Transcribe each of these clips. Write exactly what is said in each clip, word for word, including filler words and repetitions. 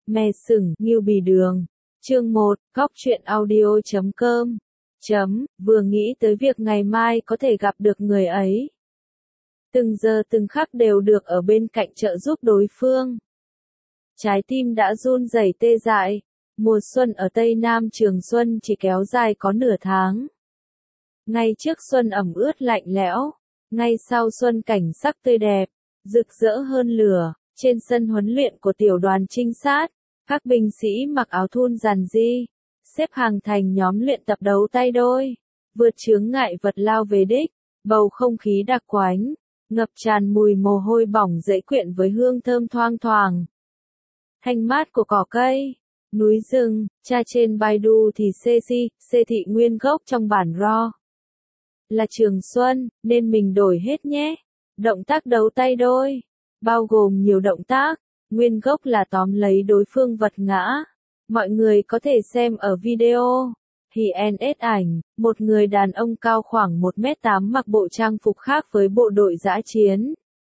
Mè sừng, Ngưu Bì Đường. Chương một, góc truyện audio chấm com. Chấm, vừa nghĩ tới việc ngày mai có thể gặp được người ấy. Từng giờ từng khắc đều được ở bên cạnh trợ giúp đối phương. Trái tim đã run rẩy tê dại. Mùa xuân ở Tây Nam Trường Xuân chỉ kéo dài có nửa tháng. Ngay trước xuân ẩm ướt lạnh lẽo, ngay sau xuân cảnh sắc tươi đẹp, rực rỡ hơn lửa, trên sân huấn luyện của tiểu đoàn trinh sát, các binh sĩ mặc áo thun giản dị, xếp hàng thành nhóm luyện tập đấu tay đôi, vượt chướng ngại vật lao về đích, bầu không khí đặc quánh, ngập tràn mùi mồ hôi bỏng dễ quyện với hương thơm thoang thoảng. Thanh mát của cỏ cây, núi rừng, tra trên Baidu thì xê xê, xê thị nguyên gốc trong bản ro. Là Trường Xuân, nên mình đổi hết nhé. Động tác đấu tay đôi, bao gồm nhiều động tác, nguyên gốc là tóm lấy đối phương vật ngã. Mọi người có thể xem ở video. Thì en ét ảnh, một người đàn ông cao khoảng một mét tám mặc bộ trang phục khác với bộ đội dã chiến.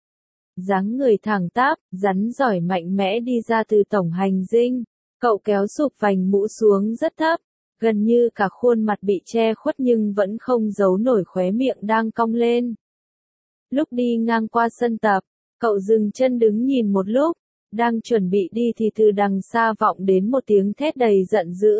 Dáng người thẳng tắp, rắn giỏi mạnh mẽ đi ra từ tổng hành dinh. Cậu kéo sụp vành mũ xuống rất thấp, gần như cả khuôn mặt bị che khuất nhưng vẫn không giấu nổi khóe miệng đang cong lên. Lúc đi ngang qua sân tập, cậu dừng chân đứng nhìn một lúc, đang chuẩn bị đi thì từ đằng xa vọng đến một tiếng thét đầy giận dữ.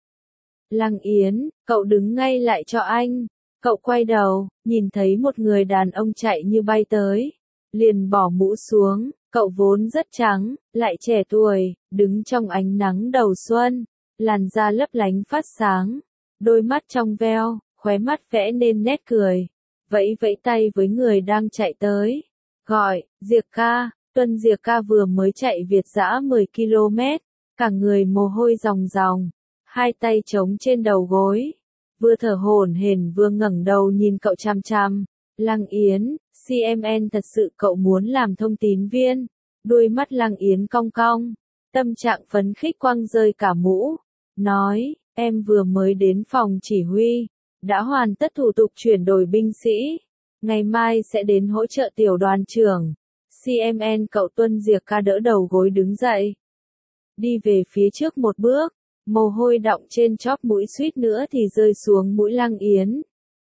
Lăng Yến, cậu đứng ngay lại cho anh. Cậu quay đầu, nhìn thấy một người đàn ông chạy như bay tới, liền bỏ mũ xuống. Cậu vốn rất trắng, lại trẻ tuổi, đứng trong ánh nắng đầu xuân, làn da lấp lánh phát sáng, đôi mắt trong veo, khóe mắt vẽ nên nét cười, vẫy vẫy tay với người đang chạy tới, gọi, Diệc ca. Tuân Diệc ca vừa mới chạy việt dã mười ki lô mét, cả người mồ hôi ròng ròng, hai tay trống trên đầu gối, vừa thở hổn hển vừa ngẩng đầu nhìn cậu chằm chằm. Lăng Yến, xê em en thật sự cậu muốn làm thông tín viên. Đuôi mắt Lăng Yến cong cong, tâm trạng phấn khích quăng rơi cả mũ, nói, em vừa mới đến phòng chỉ huy, đã hoàn tất thủ tục chuyển đổi binh sĩ, ngày mai sẽ đến hỗ trợ tiểu đoàn trưởng. xê em en cậu Tuân Diệc ca đỡ đầu gối đứng dậy, đi về phía trước một bước, mồ hôi đọng trên chóp mũi suýt nữa thì rơi xuống mũi Lăng Yến.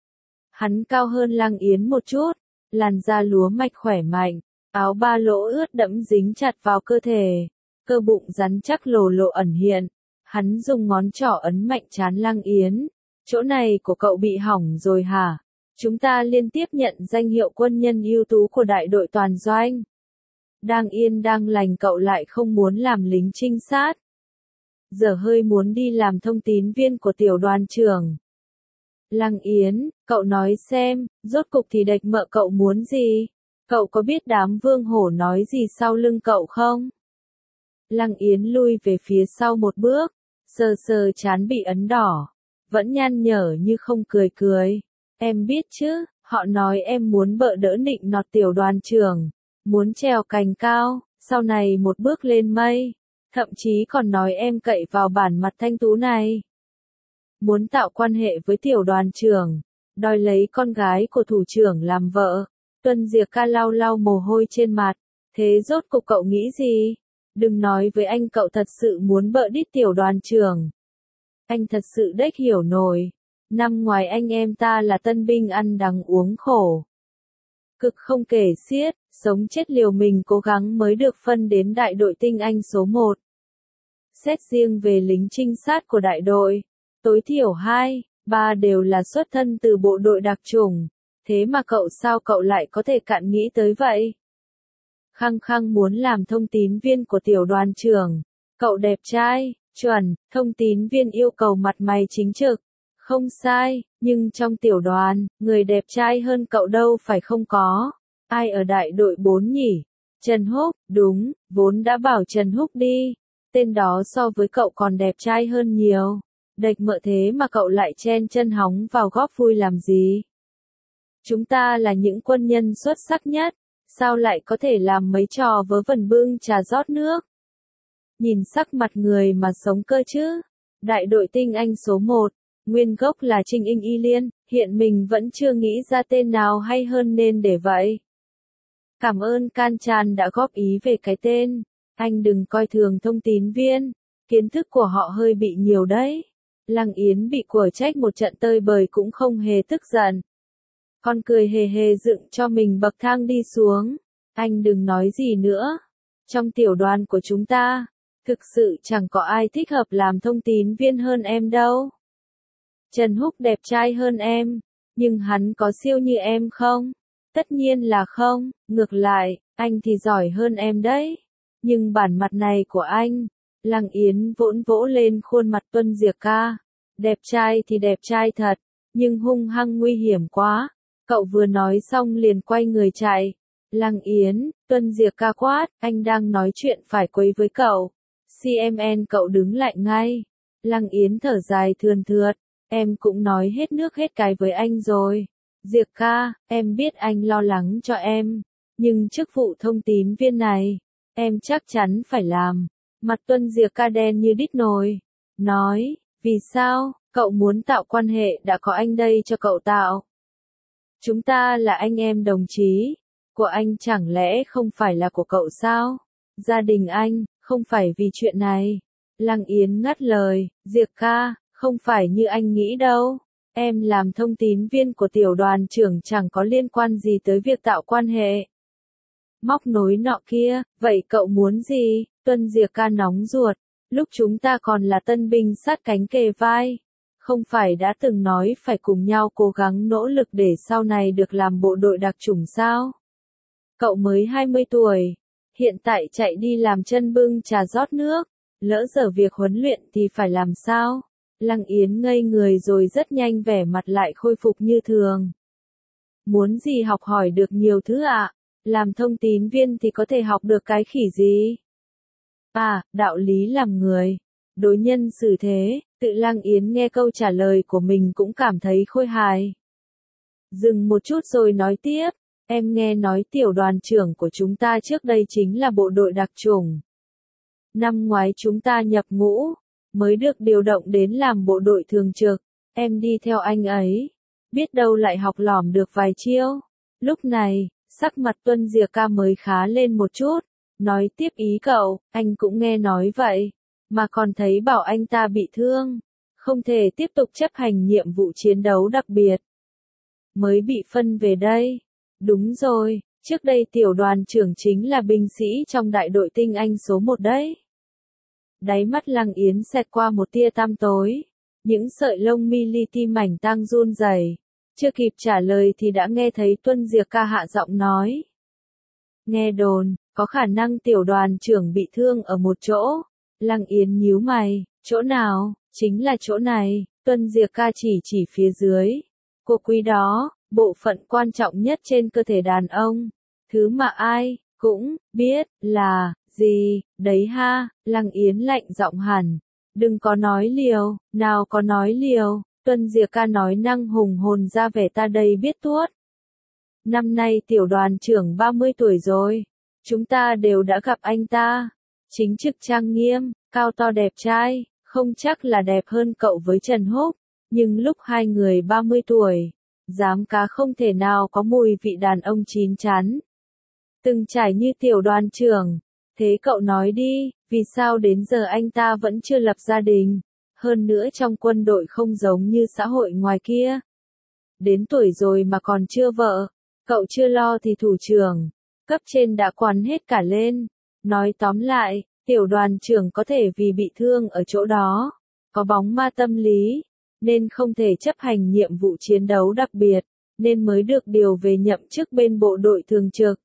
Hắn cao hơn Lăng Yến một chút, làn da lúa mạch khỏe mạnh, áo ba lỗ ướt đẫm dính chặt vào cơ thể, cơ bụng rắn chắc lồ lộ ẩn hiện. Hắn dùng ngón trỏ ấn mạnh trán Lăng Yến. Chỗ này của cậu bị hỏng rồi hả? Chúng ta liên tiếp nhận danh hiệu quân nhân ưu tú của đại đội toàn doanh. Đang yên đang lành cậu lại không muốn làm lính trinh sát. Giờ hơi muốn đi làm thông tín viên của tiểu đoàn trưởng. Lăng Yến, cậu nói xem, rốt cục thì địch mợ cậu muốn gì? Cậu có biết đám vương hổ nói gì sau lưng cậu không? Lăng Yến lui về phía sau một bước, sờ sờ trán bị ấn đỏ, vẫn nhăn nhở như không cười cười. Em biết chứ, họ nói em muốn bợ đỡ nịnh nọt tiểu đoàn trưởng, muốn trèo cành cao, sau này một bước lên mây, thậm chí còn nói em cậy vào bản mặt thanh tú này. Muốn tạo quan hệ với tiểu đoàn trưởng, đòi lấy con gái của thủ trưởng làm vợ. Tuân Diệc ca lau lau mồ hôi trên mặt, thế rốt cục cậu nghĩ gì? Đừng nói với anh cậu thật sự muốn bợ đít tiểu đoàn trưởng. Anh thật sự đếch hiểu nổi. Năm ngoài anh em ta là tân binh ăn đắng uống khổ, cực không kể xiết, sống chết liều mình cố gắng mới được phân đến đại đội tinh anh số một. Xét riêng về lính trinh sát của đại đội, tối thiểu hai, ba đều là xuất thân từ bộ đội đặc chủng. Thế mà cậu sao cậu lại có thể cạn nghĩ tới vậy? Khăng khăng muốn làm thông tín viên của tiểu đoàn trưởng. Cậu đẹp trai, chuẩn, thông tín viên yêu cầu mặt mày chính trực. Không sai, nhưng trong tiểu đoàn, người đẹp trai hơn cậu đâu phải không có. Ai ở đại đội bốn nhỉ? Trần Húc, đúng, vốn đã bảo Trần Húc đi. Tên đó so với cậu còn đẹp trai hơn nhiều. Địch mợ thế mà cậu lại chen chân hóng vào góp vui làm gì? Chúng ta là những quân nhân xuất sắc nhất, sao lại có thể làm mấy trò vớ vẩn bưng trà rót nước? Nhìn sắc mặt người mà sống cơ chứ. Đại đội tinh anh số một, nguyên gốc là Trinh Inh Y Liên, hiện mình vẫn chưa nghĩ ra tên nào hay hơn nên để vậy. Cảm ơn Can Chan đã góp ý về cái tên. anh đừng coi thường thông tín viên, kiến thức của họ hơi bị nhiều đấy. Lăng Yến bị quở trách một trận tơi bời cũng không hề tức giận. Con cười hề hề dựng cho mình bậc thang đi xuống. Anh đừng nói gì nữa. Trong tiểu đoàn của chúng ta, thực sự chẳng có ai thích hợp làm thông tín viên hơn em đâu. Trần Húc đẹp trai hơn em, nhưng hắn có siêu như em không? Tất nhiên là không, ngược lại, anh thì giỏi hơn em đấy. Nhưng bản mặt này của anh, Lăng Yến vỗn vỗ lên khuôn mặt Tuân Diệc Ca. Đẹp trai thì đẹp trai thật, nhưng hung hăng nguy hiểm quá. Cậu vừa nói xong liền quay người chạy. Lăng Yến, Tuân Diệc Ca quát, anh đang nói chuyện phải quấy với cậu. xê em en cậu đứng lại ngay. Lăng Yến thở dài thườn thượt, em cũng nói hết nước hết cái với anh rồi. Diệc Ca, em biết anh lo lắng cho em, nhưng chức vụ thông tín viên này, em chắc chắn phải làm. Mặt Tuân Diệc Ca đen như đít nồi, nói, vì sao, cậu muốn tạo quan hệ đã có anh đây cho cậu tạo. Chúng ta là anh em đồng chí, của anh chẳng lẽ không phải là của cậu sao? Gia đình anh, không phải vì chuyện này. Lăng Yến ngắt lời, Diệc Ca, không phải như anh nghĩ đâu. Em làm thông tín viên của tiểu đoàn trưởng chẳng có liên quan gì tới việc tạo quan hệ. Móc nối nọ kia, vậy cậu muốn gì? Tuân Diệc Ca nóng ruột, lúc chúng ta còn là tân binh sát cánh kề vai. Không phải đã từng nói phải cùng nhau cố gắng nỗ lực để sau này được làm bộ đội đặc chủng sao? Cậu mới hai mươi tuổi, hiện tại chạy đi làm chân bưng trà rót nước, lỡ dở việc huấn luyện thì phải làm sao? Lăng Yến ngây người rồi rất nhanh vẻ mặt lại khôi phục như thường. Muốn gì học hỏi được nhiều thứ ạ? À? Làm thông tín viên thì có thể học được cái khỉ gì? À, đạo lý làm người, đối nhân xử thế, tự Lăng Yến nghe câu trả lời của mình cũng cảm thấy khôi hài. Dừng một chút rồi nói tiếp, em nghe nói tiểu đoàn trưởng của chúng ta trước đây chính là bộ đội đặc chủng. Năm ngoái chúng ta nhập ngũ, mới được điều động đến làm bộ đội thường trực, em đi theo anh ấy, biết đâu lại học lỏm được vài chiêu. Lúc này, sắc mặt Tuân Diệc Ca mới khá lên một chút, nói tiếp ý cậu, anh cũng nghe nói vậy, mà còn thấy bảo anh ta bị thương, không thể tiếp tục chấp hành nhiệm vụ chiến đấu đặc biệt. Mới bị phân về đây. Đúng rồi, trước đây tiểu đoàn trưởng chính là binh sĩ trong đại đội tinh anh số một đấy. Đáy mắt Lăng Yến xẹt qua một tia tăm tối, những sợi lông mi li ti mảnh tang run rẩy. Chưa kịp trả lời thì đã nghe thấy Tuân Diệc Ca hạ giọng nói. Nghe đồn, có khả năng tiểu đoàn trưởng bị thương ở một chỗ. Lăng Yến nhíu mày, chỗ nào? Chính là chỗ này. Tuân Diệc Ca chỉ chỉ phía dưới. Của quý đó, bộ phận quan trọng nhất trên cơ thể đàn ông. Thứ mà ai cũng biết là gì, đấy ha. Lăng Yến lạnh giọng hẳn. Đừng có nói liều, nào có nói liều. Tuân Diệc Ca nói năng hùng hồn ra vẻ ta đây biết tuốt. Năm nay tiểu đoàn trưởng ba mươi tuổi rồi. Chúng ta đều đã gặp anh ta. Chính trực trang nghiêm, cao to đẹp trai, không chắc là đẹp hơn cậu với Trần Húc. Nhưng lúc hai người ba mươi tuổi, dám cá không thể nào có mùi vị đàn ông chín chắn. Từng trải như tiểu đoàn trưởng. Thế cậu nói đi, vì sao đến giờ anh ta vẫn chưa lập gia đình? Hơn nữa trong quân đội không giống như xã hội ngoài kia. Đến tuổi rồi mà còn chưa vợ, cậu chưa lo thì thủ trưởng, cấp trên đã quán hết cả lên. Nói tóm lại, tiểu đoàn trưởng có thể vì bị thương ở chỗ đó, có bóng ma tâm lý, nên không thể chấp hành nhiệm vụ chiến đấu đặc biệt, nên mới được điều về nhậm chức bên bộ đội thường trực.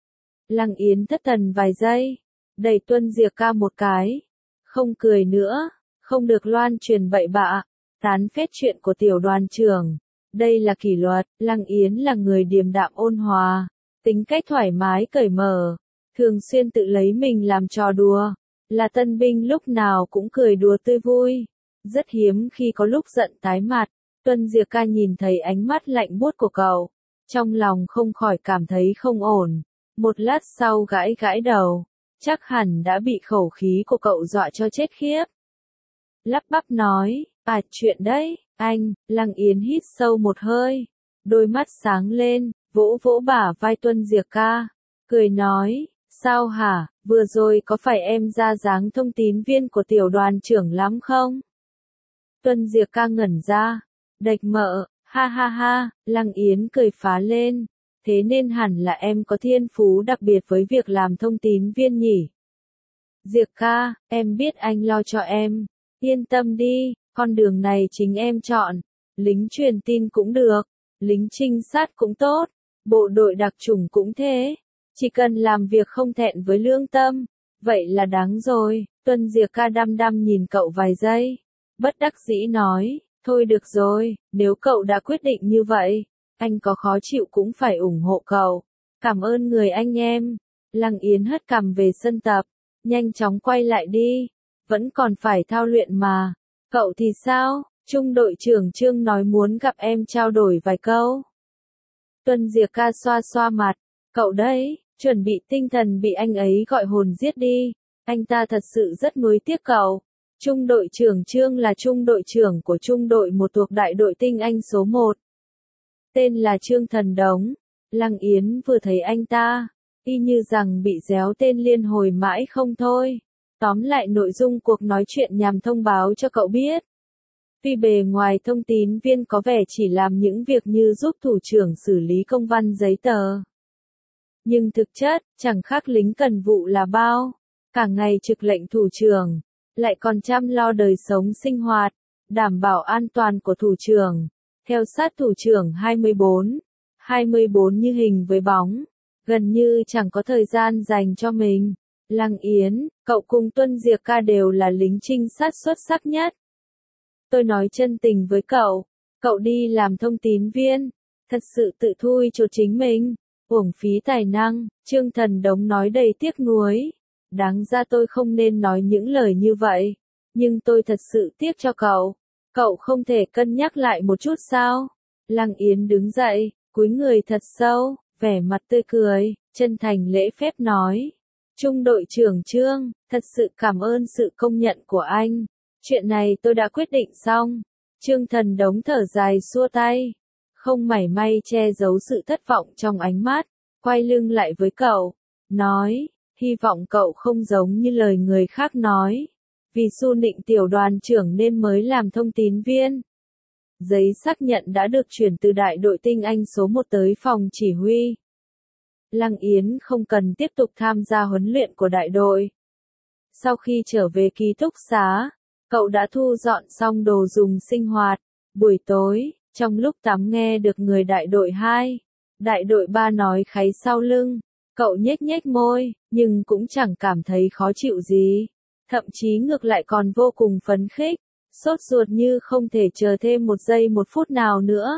Lăng Yến thất thần vài giây, đẩy Tuân Diệc Ca một cái, không cười nữa. Không được loan truyền bậy bạ, tán phét chuyện của tiểu đoàn trưởng. Đây là kỷ luật. Lăng Yến là người điềm đạm ôn hòa, tính cách thoải mái cởi mở, thường xuyên tự lấy mình làm trò đùa, là tân binh lúc nào cũng cười đùa tươi vui, rất hiếm khi có lúc giận tái mặt. Tuân Diệc Ca nhìn thấy ánh mắt lạnh buốt của cậu, trong lòng không khỏi cảm thấy không ổn, một lát sau gãi gãi đầu, chắc hẳn đã bị khẩu khí của cậu dọa cho chết khiếp. Lắp bắp nói, à chuyện đấy, anh. Lăng Yến hít sâu một hơi, đôi mắt sáng lên, vỗ vỗ bả vai Tuân Diệc Ca, cười nói, Sao hả, vừa rồi có phải em ra dáng thông tín viên của tiểu đoàn trưởng lắm không? Tuân Diệc Ca ngẩn ra. Đạch mợ, ha ha ha, Lăng Yến cười phá lên. Thế nên hẳn là em có thiên phú đặc biệt với việc làm thông tín viên nhỉ? Diệc ca, em biết anh lo cho em. Yên tâm đi, con đường này chính em chọn. Lính truyền tin cũng được, lính trinh sát cũng tốt, bộ đội đặc chủng cũng thế. Chỉ cần làm việc không thẹn với lương tâm, vậy là đáng rồi. Tuân Diệc Ca đăm đăm nhìn cậu vài giây, bất đắc dĩ nói, thôi được rồi, nếu cậu đã quyết định như vậy, anh có khó chịu cũng phải ủng hộ cậu. Cảm ơn người anh em. Lăng Yến hất cằm về sân tập, nhanh chóng quay lại đi, vẫn còn phải thao luyện mà. Cậu thì sao? Trung đội trưởng Trương nói muốn gặp em trao đổi vài câu. Tuân Diệc Ca xoa xoa mặt, cậu đấy, chuẩn bị tinh thần bị anh ấy gọi hồn giết đi, anh ta thật sự rất nuối tiếc cậu. Trung đội trưởng Trương là trung đội trưởng của trung đội một thuộc đại đội tinh anh số một. Tên là Trương Thần Đống. Lăng Yến vừa thấy anh ta, y như rằng bị réo tên liên hồi mãi không thôi. Tóm lại nội dung cuộc nói chuyện nhằm thông báo cho cậu biết. Tuy bề ngoài thông tín viên có vẻ chỉ làm những việc như giúp thủ trưởng xử lý công văn giấy tờ, nhưng thực chất, chẳng khác lính cần vụ là bao. Cả ngày trực lệnh thủ trưởng, lại còn chăm lo đời sống sinh hoạt, đảm bảo an toàn của thủ trưởng, theo sát thủ trưởng hai mươi bốn, hai mươi bốn như hình với bóng, gần như chẳng có thời gian dành cho mình. Lăng Yến, cậu cùng Tuân Diệc Ca đều là lính trinh sát xuất sắc nhất. Tôi nói chân tình với cậu, cậu đi làm thông tín viên, thật sự tự thui cho chính mình, uổng phí tài năng. Trương Thần Đống nói đầy tiếc nuối. Đáng ra tôi không nên nói những lời như vậy, nhưng tôi thật sự tiếc cho cậu. Cậu không thể cân nhắc lại một chút sao? Lăng Yến đứng dậy, cúi người thật sâu, vẻ mặt tươi cười, chân thành lễ phép nói. Trung đội trưởng Trương, thật sự cảm ơn sự công nhận của anh. Chuyện này tôi đã quyết định xong. Trương Thần Đống thở dài xua tay, không mảy may che giấu sự thất vọng trong ánh mắt, quay lưng lại với cậu, nói, hy vọng cậu không giống như lời người khác nói, vì Su Nịnh tiểu đoàn trưởng nên mới làm thông tín viên. Giấy xác nhận đã được chuyển từ đại đội tinh anh số một tới phòng chỉ huy. Lăng Yến không cần tiếp tục tham gia huấn luyện của đại đội. Sau khi trở về ký túc xá, cậu đã thu dọn xong đồ dùng sinh hoạt. Buổi tối, trong lúc tắm nghe được người đại đội hai, đại đội ba nói kháy sau lưng, cậu nhếch nhếch môi, nhưng cũng chẳng cảm thấy khó chịu gì. Thậm chí ngược lại còn vô cùng phấn khích, sốt ruột như không thể chờ thêm một giây một phút nào nữa.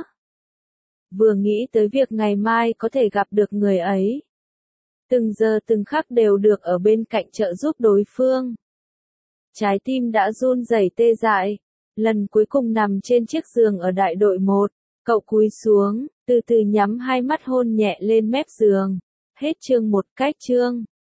Vừa nghĩ tới việc ngày mai có thể gặp được người ấy, từng giờ từng khắc đều được ở bên cạnh trợ giúp đối phương, trái tim đã run rẩy tê dại. Lần cuối cùng nằm trên chiếc giường ở đại đội một, cậu cúi xuống, từ từ nhắm hai mắt hôn nhẹ lên mép giường. Hết chương một. Cách chương